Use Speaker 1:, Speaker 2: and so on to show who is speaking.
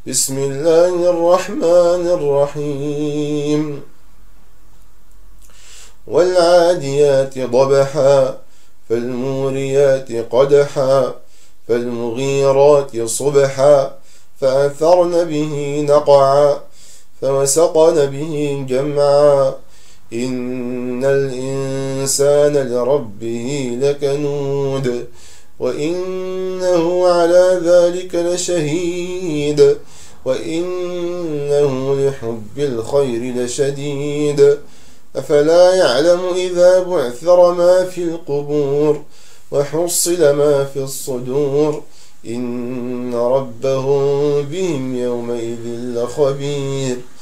Speaker 1: بسم الله الرحمن الرحيم والعاديات ضبحا فالموريات قدحا فالمغيرات صبحا فأثرن به نقعا فوسطن به جمعا إن الإنسان لربه لكنود وإنه على ذلك لشهيد وإنه لحب الخير لشديد أفلا يعلم إذا بعثر ما في القبور وحصل ما في الصدور إن ربهم بهم يومئذ لخبير